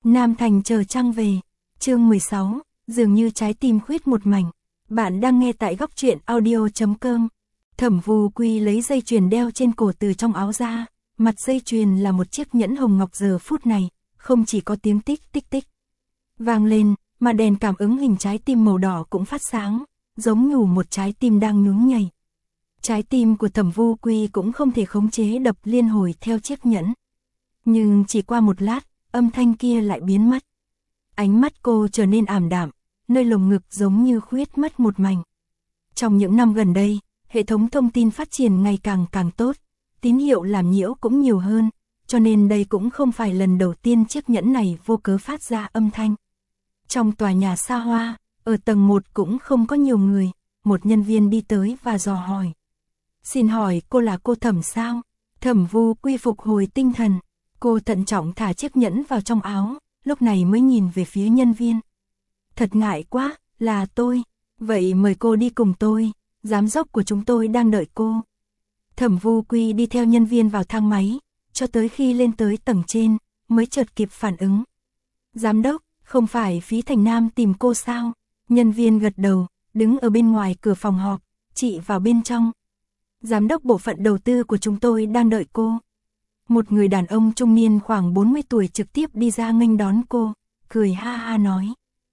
Nam Thành chờ trăng về. Chương 16, dường như trái tim khuyết một mảnh. Bạn đang nghe tại góc truyện audio.com. Thẩm Vù Quy lấy dây chuyền đeo trên cổ từ trong áo ra, mặt dây chuyền là một chiếc nhẫn hồng ngọc giờ phút này, không chỉ có tiếng tích tích tích vang lên, mà đèn cảm ứng hình trái tim màu đỏ cũng phát sáng, giống như một trái tim đang nhún nhảy. Trái tim của Thẩm Vù Quy cũng không thể khống chế đập liên hồi theo chiếc nhẫn. Nhưng chỉ qua một lát, âm thanh kia lại biến mất. Ánh mắt cô trở nên ảm đạm, nơi lồng ngực giống như khuyết mất một mảnh. Trong những năm gần đây, hệ thống thông tin phát triển ngày càng tốt, tín hiệu làm nhiễu cũng nhiều hơn, cho nên đây cũng không phải lần đầu tiên chiếc nhẫn này vô cớ phát ra âm thanh. Trong tòa nhà xa hoa, ở tầng 1 cũng không có nhiều người, một nhân viên đi tới và dò hỏi. Xin hỏi cô là cô Thẩm sao? Thẩm Vù Quy phục hồi tinh thần, cô thận trọng thả chiếc nhẫn vào trong áo, lúc này mới nhìn về phía nhân viên. Thật ngại quá, là tôi, vậy mời cô đi cùng tôi, giám đốc của chúng tôi đang đợi cô. Thẩm Vù Quy đi theo nhân viên vào thang máy, cho tới khi lên tới tầng trên, mới chợt kịp phản ứng. Giám đốc, không phải Phí Thành Nam tìm cô sao? Nhân viên gật đầu, đứng ở bên ngoài cửa phòng họp, chị vào bên trong. Giám đốc bộ phận đầu tư của chúng tôi đang đợi cô. Một người đàn ông trung niên khoảng 40 tuổi trực tiếp đi ra nghênh đón cô, cười ha ha nói.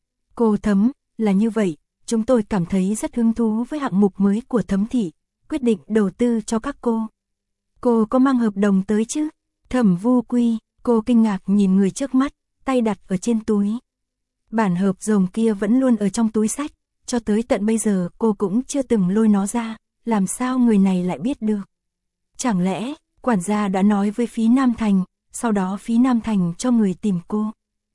Cô Thấm, là như vậy, chúng tôi cảm thấy rất hứng thú với hạng mục mới của Thấm thị, quyết định đầu tư cho các cô. Cô có mang hợp đồng tới chứ? Thẩm Vù Quy, cô kinh ngạc nhìn người trước mắt, tay đặt ở trên túi. Bản hợp đồng kia vẫn luôn ở trong túi sách, cho tới tận bây giờ cô cũng chưa từng lôi nó ra, làm sao người này lại biết được? Chẳng lẽ quản gia đã nói với Phí Nam Thành, sau đó Phí Nam Thành cho người tìm cô.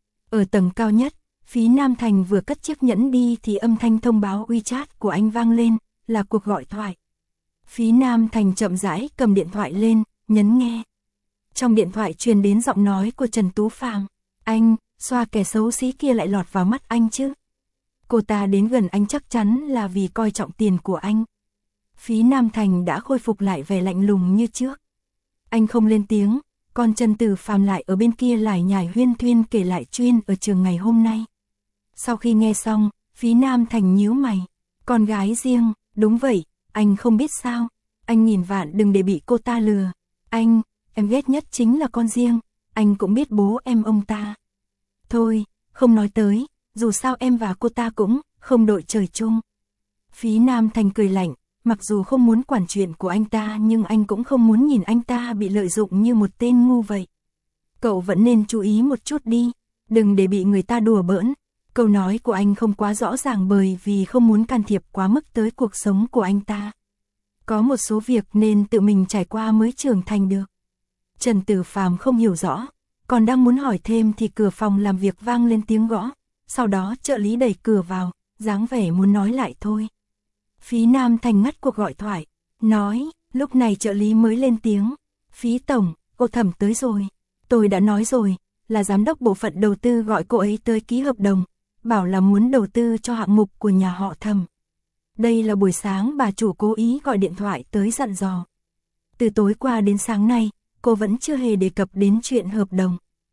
Ở tầng cao nhất, Phí Nam Thành vừa cất chiếc nhẫn đi thì âm thanh thông báo WeChat của anh vang lên, là cuộc gọi thoại. Phí Nam Thành chậm rãi cầm điện thoại lên, nhấn nghe. Trong điện thoại truyền đến giọng nói của Trần Tú Phàm. Anh, xoa kẻ xấu xí kia lại lọt vào mắt anh chứ? Cô ta đến gần anh chắc chắn là vì coi trọng tiền của anh. Phí Nam Thành đã khôi phục lại vẻ lạnh lùng như trước. Anh không lên tiếng, còn Trần Tử Phàm lại ở bên kia lải nhải huyên thuyên kể lại chuyện ở trường ngày hôm nay. Sau khi nghe xong, Phí Nam Thành nhíu mày. Con gái riêng, đúng vậy, anh không biết sao. Anh nghìn vạn đừng để bị cô ta lừa. Anh, em ghét nhất chính là con riêng. Anh cũng biết bố em ông ta. Thôi, không nói tới, dù sao em và cô ta cũng không đội trời chung. Phí Nam Thành cười lạnh. Mặc dù không muốn quản chuyện của anh ta nhưng anh cũng không muốn nhìn anh ta bị lợi dụng như một tên ngu vậy. Cậu vẫn nên chú ý một chút đi, đừng để bị người ta đùa bỡn. Câu nói của anh không quá rõ ràng bởi vì không muốn can thiệp quá mức tới cuộc sống của anh ta. Có một số việc nên tự mình trải qua mới trưởng thành được. Trần Tử Phàm không hiểu rõ, còn đang muốn hỏi thêm thì cửa phòng làm việc vang lên tiếng gõ. Sau đó trợ lý đẩy cửa vào, dáng vẻ muốn nói lại thôi. Phí Nam Thành ngắt cuộc gọi thoại, nói, lúc này trợ lý mới lên tiếng. Phí Tổng, cô Thẩm tới rồi. Tôi đã nói rồi, là giám đốc bộ phận đầu tư gọi cô ấy tới ký hợp đồng, bảo là muốn đầu tư cho hạng mục của nhà họ Thẩm. Đây là buổi sáng bà chủ cố ý gọi điện thoại tới dặn dò. Từ tối qua đến sáng nay, cô vẫn chưa hề đề cập đến chuyện hợp đồng.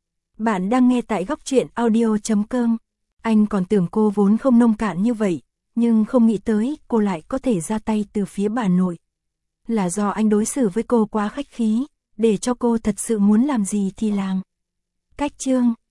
Bạn đang nghe tại góc truyện audio.com. Anh còn tưởng cô vốn không nông cạn như vậy. Nhưng không nghĩ tới cô lại có thể ra tay từ phía bà nội. Là do anh đối xử với cô quá khách khí, để cho cô thật sự muốn làm gì thì làm. Cách chương